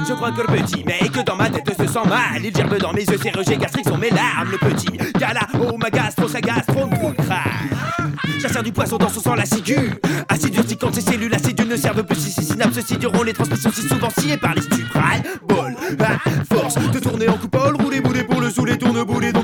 Je crois que le petit mec dans ma tête se sent mal. Il gerbe dans mes yeux, ses rejets gastriques sont mes larmes. Le petit gala, oh ma gastro, sa gastro me crâne. Chasseur du poisson dans son sang, la ciguë. Acide urtique quand ses cellules acides ne servent plus. Si ses synapses sidéront, les transmissions si souvent sciées par les stuprales. Bol, à force de tourner en coupole, rouler boulet pour le saouler, tourne boulet.